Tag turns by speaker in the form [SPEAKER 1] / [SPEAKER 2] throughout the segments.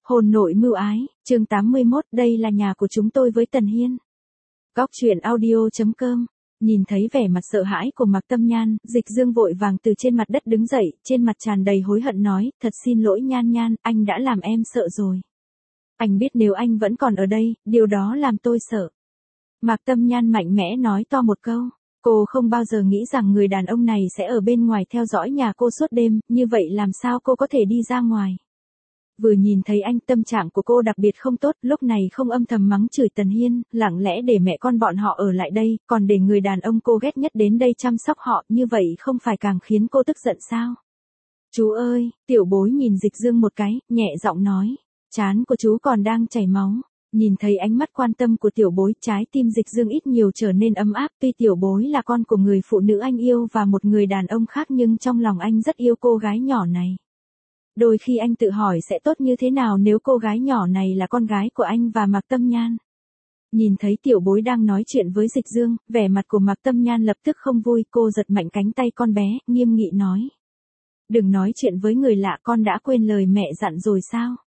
[SPEAKER 1] Hôn nội mưu ái, chương 81, đây là nhà của chúng tôi với Tần Hiên. Góc truyện audio.com. Nhìn thấy vẻ mặt sợ hãi của Mạc Tâm Nhan, Dịch Dương vội vàng từ trên mặt đất đứng dậy, trên mặt tràn đầy hối hận nói, thật xin lỗi Nhan Nhan, anh đã làm em sợ rồi. Anh biết nếu anh vẫn còn ở đây, điều đó làm tôi sợ. Mạc Tâm Nhan mạnh mẽ nói to một câu. Cô không bao giờ nghĩ rằng người đàn ông này sẽ ở bên ngoài theo dõi nhà cô suốt đêm, như vậy làm sao cô có thể đi ra ngoài. Vừa nhìn thấy anh, tâm trạng của cô đặc biệt không tốt, lúc này không âm thầm mắng chửi Tần Hiên, lặng lẽ để mẹ con bọn họ ở lại đây, còn để người đàn ông cô ghét nhất đến đây chăm sóc họ, như vậy không phải càng khiến cô tức giận sao? Chú ơi, Tiểu Bối nhìn Dịch Dương một cái, nhẹ giọng nói, trán của chú còn đang chảy máu. Nhìn thấy ánh mắt quan tâm của Tiểu Bối, trái tim Dịch Dương ít nhiều trở nên ấm áp, tuy Tiểu Bối là con của người phụ nữ anh yêu và một người đàn ông khác nhưng trong lòng anh rất yêu cô gái nhỏ này. Đôi khi anh tự hỏi sẽ tốt như thế nào nếu cô gái nhỏ này là con gái của anh và Mạc Tâm Nhan. Nhìn thấy Tiểu Bối đang nói chuyện với Dịch Dương, vẻ mặt của Mạc Tâm Nhan lập tức không vui, cô giật mạnh cánh tay con bé, nghiêm nghị nói. Đừng nói chuyện với người lạ, con đã quên lời mẹ dặn rồi sao?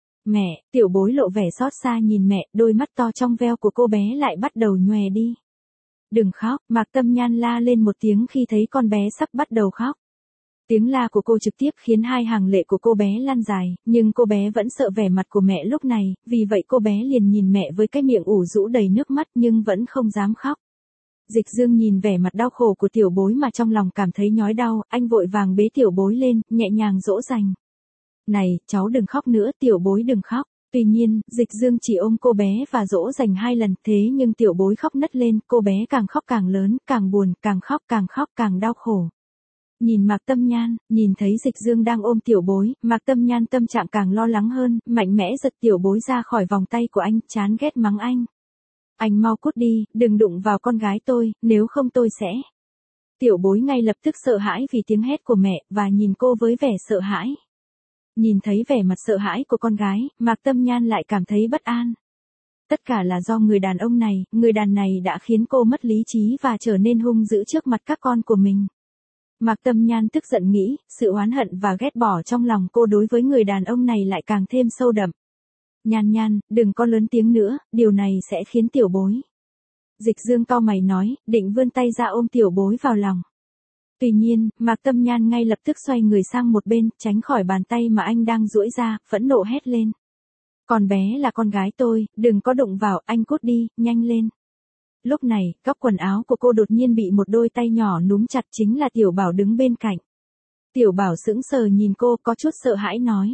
[SPEAKER 1] Mẹ, Tiểu Bối lộ vẻ xót xa nhìn mẹ, đôi mắt to trong veo của cô bé lại bắt đầu nhòe đi. Đừng khóc, Mạc Tâm Nhan la lên một tiếng khi thấy con bé sắp bắt đầu khóc. Tiếng la của cô trực tiếp khiến hai hàng lệ của cô bé lan dài, nhưng cô bé vẫn sợ vẻ mặt của mẹ lúc này, vì vậy cô bé liền nhìn mẹ với cái miệng ủ rũ đầy nước mắt nhưng vẫn không dám khóc. Dịch Dương nhìn vẻ mặt đau khổ của Tiểu Bối mà trong lòng cảm thấy nhói đau, anh vội vàng bế Tiểu Bối lên, nhẹ nhàng dỗ dành. Này, cháu đừng khóc nữa, Tiểu Bối đừng khóc. Tuy nhiên, Dịch Dương chỉ ôm cô bé và dỗ dành 2 lần, thế nhưng Tiểu Bối khóc nấc lên, cô bé càng khóc càng lớn, càng buồn, càng khóc càng đau khổ. Nhìn Mạc Tâm Nhan, nhìn thấy Dịch Dương đang ôm Tiểu Bối, Mạc Tâm Nhan tâm trạng càng lo lắng hơn, mạnh mẽ giật Tiểu Bối ra khỏi vòng tay của anh, chán ghét mắng anh. Anh mau cút đi, đừng đụng vào con gái tôi, nếu không tôi sẽ. Tiểu Bối ngay lập tức sợ hãi vì tiếng hét của mẹ, và nhìn cô với vẻ sợ hãi. Nhìn thấy vẻ mặt sợ hãi của con gái, Mạc Tâm Nhan lại cảm thấy bất an. Tất cả là do người đàn ông này, người đàn này đã khiến cô mất lý trí và trở nên hung dữ trước mặt các con của mình. Mạc Tâm Nhan tức giận nghĩ, sự oán hận và ghét bỏ trong lòng cô đối với người đàn ông này lại càng thêm sâu đậm. Nhan Nhan, đừng có lớn tiếng nữa, điều này sẽ khiến Tiểu Bối. Dịch Dương cau mày nói, định vươn tay ra ôm Tiểu Bối vào lòng. Tuy nhiên, Mạc Tâm Nhan ngay lập tức xoay người sang một bên, tránh khỏi bàn tay mà anh đang duỗi ra, phẫn nộ hét lên. Con bé là con gái tôi, đừng có đụng vào, anh cút đi, nhanh lên. Lúc này, góc quần áo của cô đột nhiên bị một đôi tay nhỏ núm chặt, chính là Tiểu Bảo đứng bên cạnh. Tiểu Bảo sững sờ nhìn cô, có chút sợ hãi nói.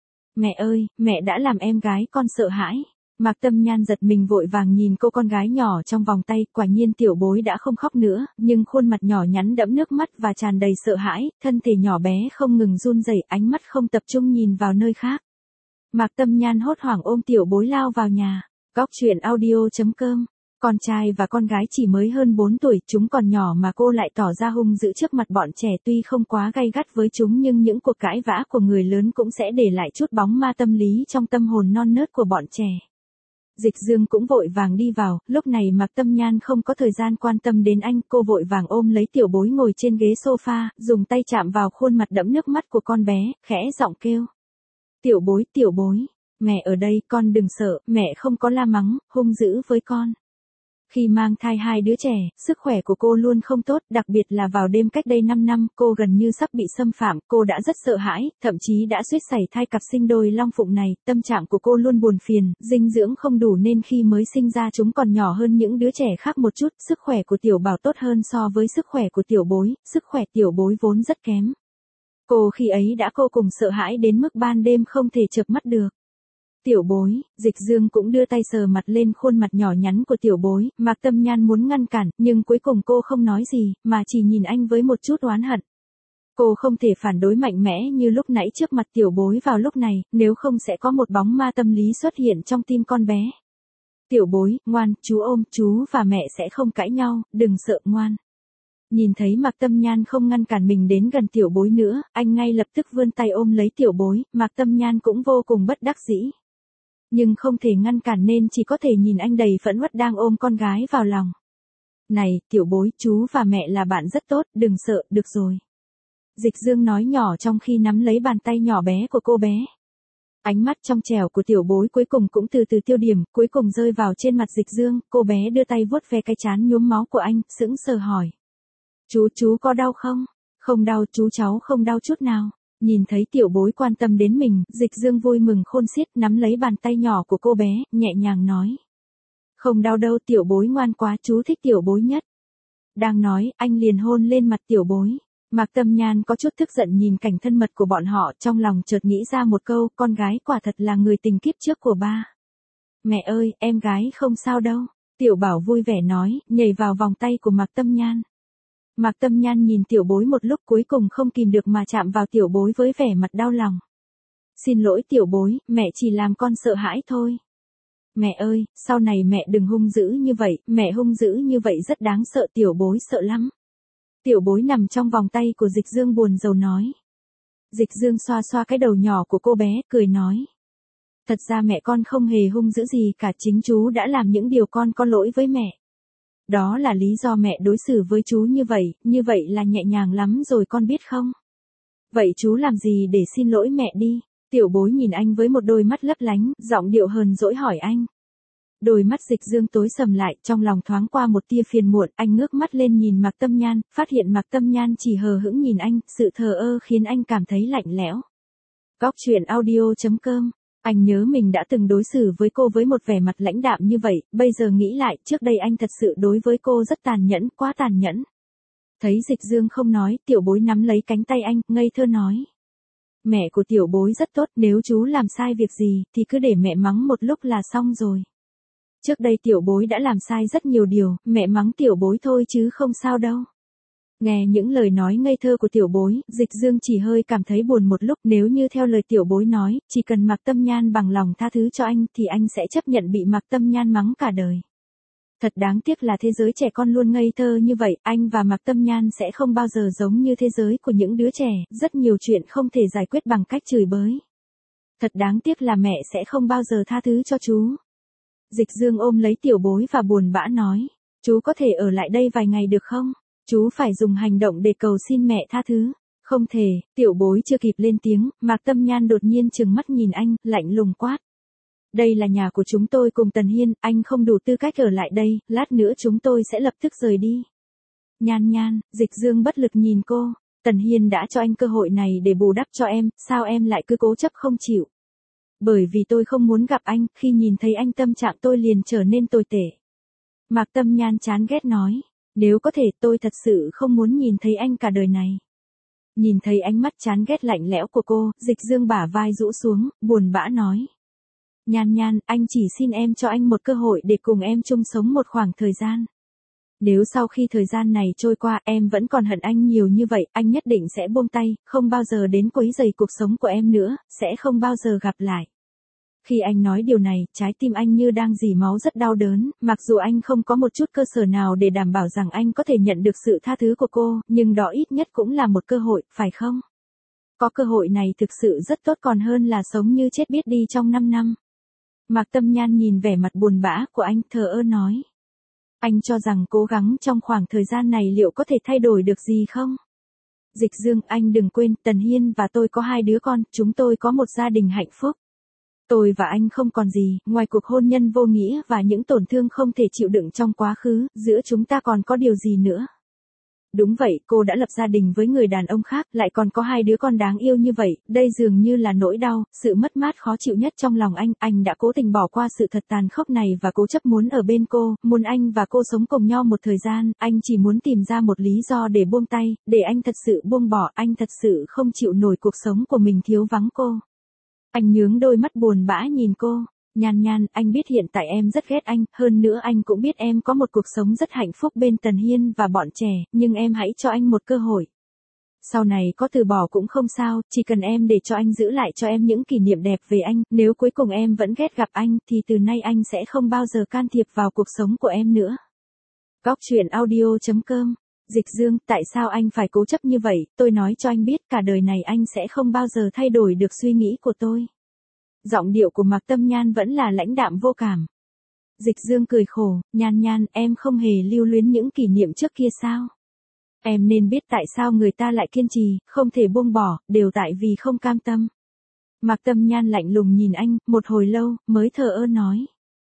[SPEAKER 1] Mẹ ơi, mẹ đã làm em gái con sợ hãi. Mạc Tâm Nhan giật mình vội vàng nhìn cô con gái nhỏ trong vòng tay, quả nhiên Tiểu Bối đã không khóc nữa, nhưng khuôn mặt nhỏ nhắn đẫm nước mắt và tràn đầy sợ hãi, thân thể nhỏ bé không ngừng run rẩy, ánh mắt không tập trung nhìn vào nơi khác. Mạc Tâm Nhan hốt hoảng ôm Tiểu Bối lao vào nhà. Góc truyện audio.com. Con trai và con gái chỉ mới hơn 4 tuổi, chúng còn nhỏ mà cô lại tỏ ra hung dữ trước mặt bọn trẻ, tuy không quá gay gắt với chúng nhưng những cuộc cãi vã của người lớn cũng sẽ để lại chút bóng ma tâm lý trong tâm hồn non nớt của bọn trẻ. Dịch Dương cũng vội vàng đi vào, lúc này Mạc Tâm Nhan không có thời gian quan tâm đến anh, cô vội vàng ôm lấy Tiểu Bối ngồi trên ghế sofa, dùng tay chạm vào khuôn mặt đẫm nước mắt của con bé, khẽ giọng kêu. Tiểu Bối, mẹ ở đây, con đừng sợ, mẹ không có la mắng, hung dữ với con. Khi mang thai 2 đứa trẻ, sức khỏe của cô luôn không tốt, đặc biệt là vào đêm cách đây 5 năm, cô gần như sắp bị xâm phạm, cô đã rất sợ hãi, thậm chí đã suýt sảy thai cặp sinh đôi long phụng này, tâm trạng của cô luôn buồn phiền, dinh dưỡng không đủ nên khi mới sinh ra chúng còn nhỏ hơn những đứa trẻ khác một chút, sức khỏe của Tiểu Bảo tốt hơn so với sức khỏe của Tiểu Bối, sức khỏe Tiểu Bối vốn rất kém. Cô khi ấy đã vô cùng sợ hãi đến mức ban đêm không thể chợp mắt được. Tiểu Bối, Dịch Dương cũng đưa tay sờ mặt lên khuôn mặt nhỏ nhắn của Tiểu Bối, Mạc Tâm Nhan muốn ngăn cản, nhưng cuối cùng cô không nói gì, mà chỉ nhìn anh với một chút oán hận. Cô không thể phản đối mạnh mẽ như lúc nãy trước mặt Tiểu Bối vào lúc này, nếu không sẽ có một bóng ma tâm lý xuất hiện trong tim con bé. Tiểu Bối, ngoan, chú ôm, chú và mẹ sẽ không cãi nhau, đừng sợ, ngoan. Nhìn thấy Mạc Tâm Nhan không ngăn cản mình đến gần Tiểu Bối nữa, anh ngay lập tức vươn tay ôm lấy Tiểu Bối, Mạc Tâm Nhan cũng vô cùng bất đắc dĩ. Nhưng không thể ngăn cản nên chỉ có thể nhìn anh đầy phẫn uất đang ôm con gái vào lòng. Này, Tiểu Bối, chú và mẹ là bạn rất tốt, đừng sợ, được rồi. Dịch Dương nói nhỏ trong khi nắm lấy bàn tay nhỏ bé của cô bé. Ánh mắt trong trẻo của tiểu bối cuối cùng cũng từ từ tiêu điểm, cuối cùng rơi vào trên mặt Dịch Dương, cô bé đưa tay vuốt ve cái trán nhuốm máu của anh, sững sờ hỏi. Chú có đau không? Không đau, cháu không đau chút nào. Nhìn thấy tiểu bối quan tâm đến mình, Dịch Dương vui mừng khôn xiết, nắm lấy bàn tay nhỏ của cô bé, nhẹ nhàng nói. Không đau đâu, tiểu bối ngoan quá, chú thích tiểu bối nhất. Đang nói, anh liền hôn lên mặt tiểu bối. Mạc Tâm Nhan có chút tức giận nhìn cảnh thân mật của bọn họ, trong lòng chợt nghĩ ra một câu, con gái quả thật là người tình kiếp trước của ba. Mẹ ơi, em gái không sao đâu. Tiểu Bảo vui vẻ nói, nhảy vào vòng tay của Mạc Tâm Nhan. Mạc Tâm Nhan nhìn tiểu bối một lúc cuối cùng không kìm được mà chạm vào tiểu bối với vẻ mặt đau lòng. Xin lỗi tiểu bối, mẹ chỉ làm con sợ hãi thôi. Mẹ ơi, sau này mẹ đừng hung dữ như vậy, mẹ hung dữ như vậy rất đáng sợ, tiểu bối sợ lắm. Tiểu bối nằm trong vòng tay của Dịch Dương buồn rầu nói. Dịch Dương xoa xoa cái đầu nhỏ của cô bé, cười nói. Thật ra mẹ con không hề hung dữ gì cả, chính chú đã làm những điều con có lỗi với mẹ. Đó là lý do mẹ đối xử với chú như vậy là nhẹ nhàng lắm rồi con biết không? Vậy chú làm gì để xin lỗi mẹ đi? Tiểu bối nhìn anh với một đôi mắt lấp lánh, giọng điệu hờn dỗi hỏi anh. Đôi mắt Dịch Dương tối sầm lại, trong lòng thoáng qua một tia phiền muộn, anh ngước mắt lên nhìn Mạc Tâm Nhan, phát hiện Mạc Tâm Nhan chỉ hờ hững nhìn anh, sự thờ ơ khiến anh cảm thấy lạnh lẽo. Góc truyện audio.com. Anh nhớ mình đã từng đối xử với cô với một vẻ mặt lãnh đạm như vậy, bây giờ nghĩ lại, trước đây anh thật sự đối với cô rất tàn nhẫn, quá tàn nhẫn. Thấy Dịch Dương không nói, tiểu bối nắm lấy cánh tay anh, ngây thơ nói. Mẹ của tiểu bối rất tốt, nếu chú làm sai việc gì, thì cứ để mẹ mắng một lúc là xong rồi. Trước đây tiểu bối đã làm sai rất nhiều điều, mẹ mắng tiểu bối thôi chứ không sao đâu. Nghe những lời nói ngây thơ của tiểu bối, Dịch Dương chỉ hơi cảm thấy buồn một lúc, nếu như theo lời tiểu bối nói, chỉ cần Mạc Tâm Nhan bằng lòng tha thứ cho anh thì anh sẽ chấp nhận bị Mạc Tâm Nhan mắng cả đời. Thật đáng tiếc là thế giới trẻ con luôn ngây thơ như vậy, anh và Mạc Tâm Nhan sẽ không bao giờ giống như thế giới của những đứa trẻ, rất nhiều chuyện không thể giải quyết bằng cách chửi bới. Thật đáng tiếc là mẹ sẽ không bao giờ tha thứ cho chú. Dịch Dương ôm lấy tiểu bối và buồn bã nói, chú có thể ở lại đây vài ngày được không? Chú phải dùng hành động để cầu xin mẹ tha thứ. Không thể, tiểu bối chưa kịp lên tiếng, Mạc Tâm Nhan đột nhiên trừng mắt nhìn anh, lạnh lùng quát. Đây là nhà của chúng tôi cùng Tần Hiên, anh không đủ tư cách ở lại đây, lát nữa chúng tôi sẽ lập tức rời đi. Nhan, Dịch Dương bất lực nhìn cô, Tần Hiên đã cho anh cơ hội này để bù đắp cho em, sao em lại cứ cố chấp không chịu? Bởi vì tôi không muốn gặp anh, khi nhìn thấy anh tâm trạng tôi liền trở nên tồi tệ. Mạc Tâm Nhan chán ghét nói, nếu có thể tôi thật sự không muốn nhìn thấy anh cả đời này. Nhìn thấy ánh mắt chán ghét lạnh lẽo của cô, Dịch Dương bả vai rũ xuống, buồn bã nói. Nhan, anh chỉ xin em cho anh một cơ hội để cùng em chung sống một khoảng thời gian. Nếu sau khi thời gian này trôi qua em vẫn còn hận anh nhiều như vậy, anh nhất định sẽ buông tay, không bao giờ đến quấy rầy cuộc sống của em nữa, sẽ không bao giờ gặp lại. Khi anh nói điều này, trái tim anh như đang rỉ máu rất đau đớn, mặc dù anh không có một chút cơ sở nào để đảm bảo rằng anh có thể nhận được sự tha thứ của cô, nhưng đó ít nhất cũng là một cơ hội, phải không? Có cơ hội này thực sự rất tốt còn hơn là sống như chết biết đi trong 5 năm. Mạc Tâm Nhan nhìn vẻ mặt buồn bã của anh, thờ ơ nói. Anh cho rằng cố gắng trong khoảng thời gian này liệu có thể thay đổi được gì không? Dịch Dương, anh đừng quên, Tần Hiên và tôi có 2 đứa con, chúng tôi có một gia đình hạnh phúc. Tôi và anh không còn gì, ngoài cuộc hôn nhân vô nghĩa và những tổn thương không thể chịu đựng trong quá khứ, giữa chúng ta còn có điều gì nữa? Đúng vậy, cô đã lập gia đình với người đàn ông khác, lại còn có 2 đứa con đáng yêu như vậy, đây dường như là nỗi đau, sự mất mát khó chịu nhất trong lòng anh đã cố tình bỏ qua sự thật tàn khốc này và cố chấp muốn ở bên cô, muốn anh và cô sống cùng nhau một thời gian, anh chỉ muốn tìm ra một lý do để buông tay, để anh thật sự buông bỏ, anh thật sự không chịu nổi cuộc sống của mình thiếu vắng cô. Anh nhướng đôi mắt buồn bã nhìn cô. Nhan, anh biết hiện tại em rất ghét anh, hơn nữa anh cũng biết em có một cuộc sống rất hạnh phúc bên Tần Hiên và bọn trẻ, nhưng em hãy cho anh một cơ hội. Sau này có từ bỏ cũng không sao, chỉ cần em để cho anh giữ lại cho em những kỷ niệm đẹp về anh, nếu cuối cùng em vẫn ghét gặp anh, thì từ nay anh sẽ không bao giờ can thiệp vào cuộc sống của em nữa. Góc truyện audio.com. Dịch Dương, tại sao anh phải cố chấp như vậy, tôi nói cho anh biết cả đời này anh sẽ không bao giờ thay đổi được suy nghĩ của tôi. Giọng điệu của Mạc Tâm Nhan vẫn là lãnh đạm vô cảm. Dịch Dương cười khổ, Nhan, em không hề lưu luyến những kỷ niệm trước kia sao? Em nên biết tại sao người ta lại kiên trì, không thể buông bỏ, đều tại vì không cam tâm. Mạc Tâm Nhan lạnh lùng nhìn anh, một hồi lâu, mới thờ ơ nói.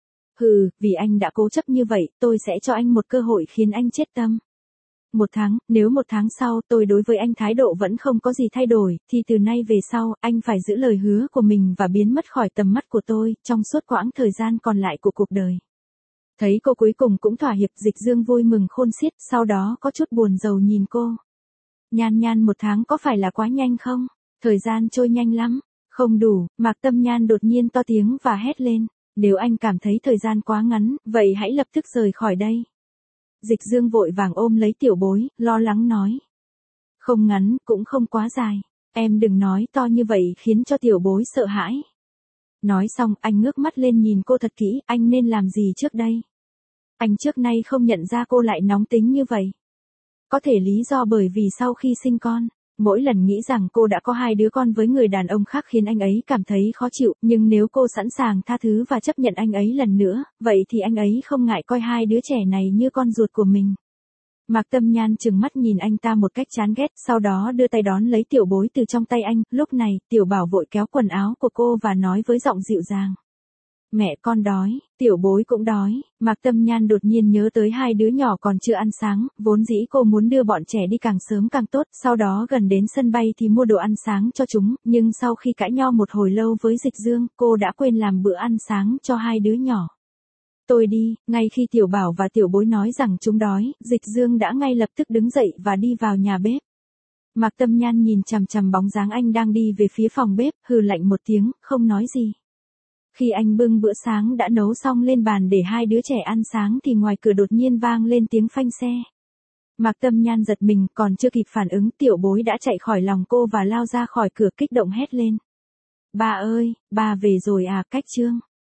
[SPEAKER 1] Hừ, vì anh đã cố chấp như vậy, tôi sẽ cho anh một cơ hội khiến anh chết tâm. 1 tháng, nếu 1 tháng sau tôi đối với anh thái độ vẫn không có gì thay đổi, thì từ nay về sau, anh phải giữ lời hứa của mình và biến mất khỏi tầm mắt của tôi, trong suốt quãng thời gian còn lại của cuộc đời. Thấy cô cuối cùng cũng thỏa hiệp, Dịch Dương vui mừng khôn xiết, sau đó có chút buồn rầu nhìn cô. Nhan Nhan, 1 tháng có phải là quá nhanh không? Thời gian trôi nhanh lắm. Không đủ, Mạc Tâm Nhan đột nhiên to tiếng và hét lên. Nếu anh cảm thấy thời gian quá ngắn, vậy hãy lập tức rời khỏi đây. Dịch Dương vội vàng ôm lấy Tiểu Bối, lo lắng nói. Không ngắn, cũng không quá dài. Em đừng nói to như vậy khiến cho Tiểu Bối sợ hãi. Nói xong, anh ngước mắt lên nhìn cô thật kỹ, anh nên làm gì trước đây? Anh trước nay không nhận ra cô lại nóng tính như vậy. Có thể lý do bởi vì sau khi sinh con, mỗi lần nghĩ rằng cô đã có 2 đứa con với người đàn ông khác khiến anh ấy cảm thấy khó chịu, nhưng nếu cô sẵn sàng tha thứ và chấp nhận anh ấy lần nữa, vậy thì anh ấy không ngại coi 2 đứa trẻ này như con ruột của mình. Mạc Tâm Nhan trừng mắt nhìn anh ta một cách chán ghét, sau đó đưa tay đón lấy Tiểu Bối từ trong tay anh, lúc này, Tiểu Bảo vội kéo quần áo của cô và nói với giọng dịu dàng. Mẹ con đói, Tiểu Bối cũng đói. Mạc Tâm Nhan đột nhiên nhớ tới 2 đứa nhỏ còn chưa ăn sáng, vốn dĩ cô muốn đưa bọn trẻ đi càng sớm càng tốt, sau đó gần đến sân bay thì mua đồ ăn sáng cho chúng, nhưng sau khi cãi nhau một hồi lâu với Dịch Dương, cô đã quên làm bữa ăn sáng cho 2 đứa nhỏ. Tôi đi, ngay khi Tiểu Bảo và Tiểu Bối nói rằng chúng đói, Dịch Dương đã ngay lập tức đứng dậy và đi vào nhà bếp. Mạc Tâm Nhan nhìn chằm chằm bóng dáng anh đang đi về phía phòng bếp, hừ lạnh một tiếng, không nói gì. Khi anh bưng bữa sáng đã nấu xong lên bàn để 2 đứa trẻ ăn sáng thì ngoài cửa đột nhiên vang lên tiếng phanh xe. Mạc Tâm Nhan giật mình, còn chưa kịp phản ứng, Tiểu Bối đã chạy khỏi lòng cô và lao ra khỏi cửa kích động hét lên. Ba ơi, ba về rồi à, Cách Trương.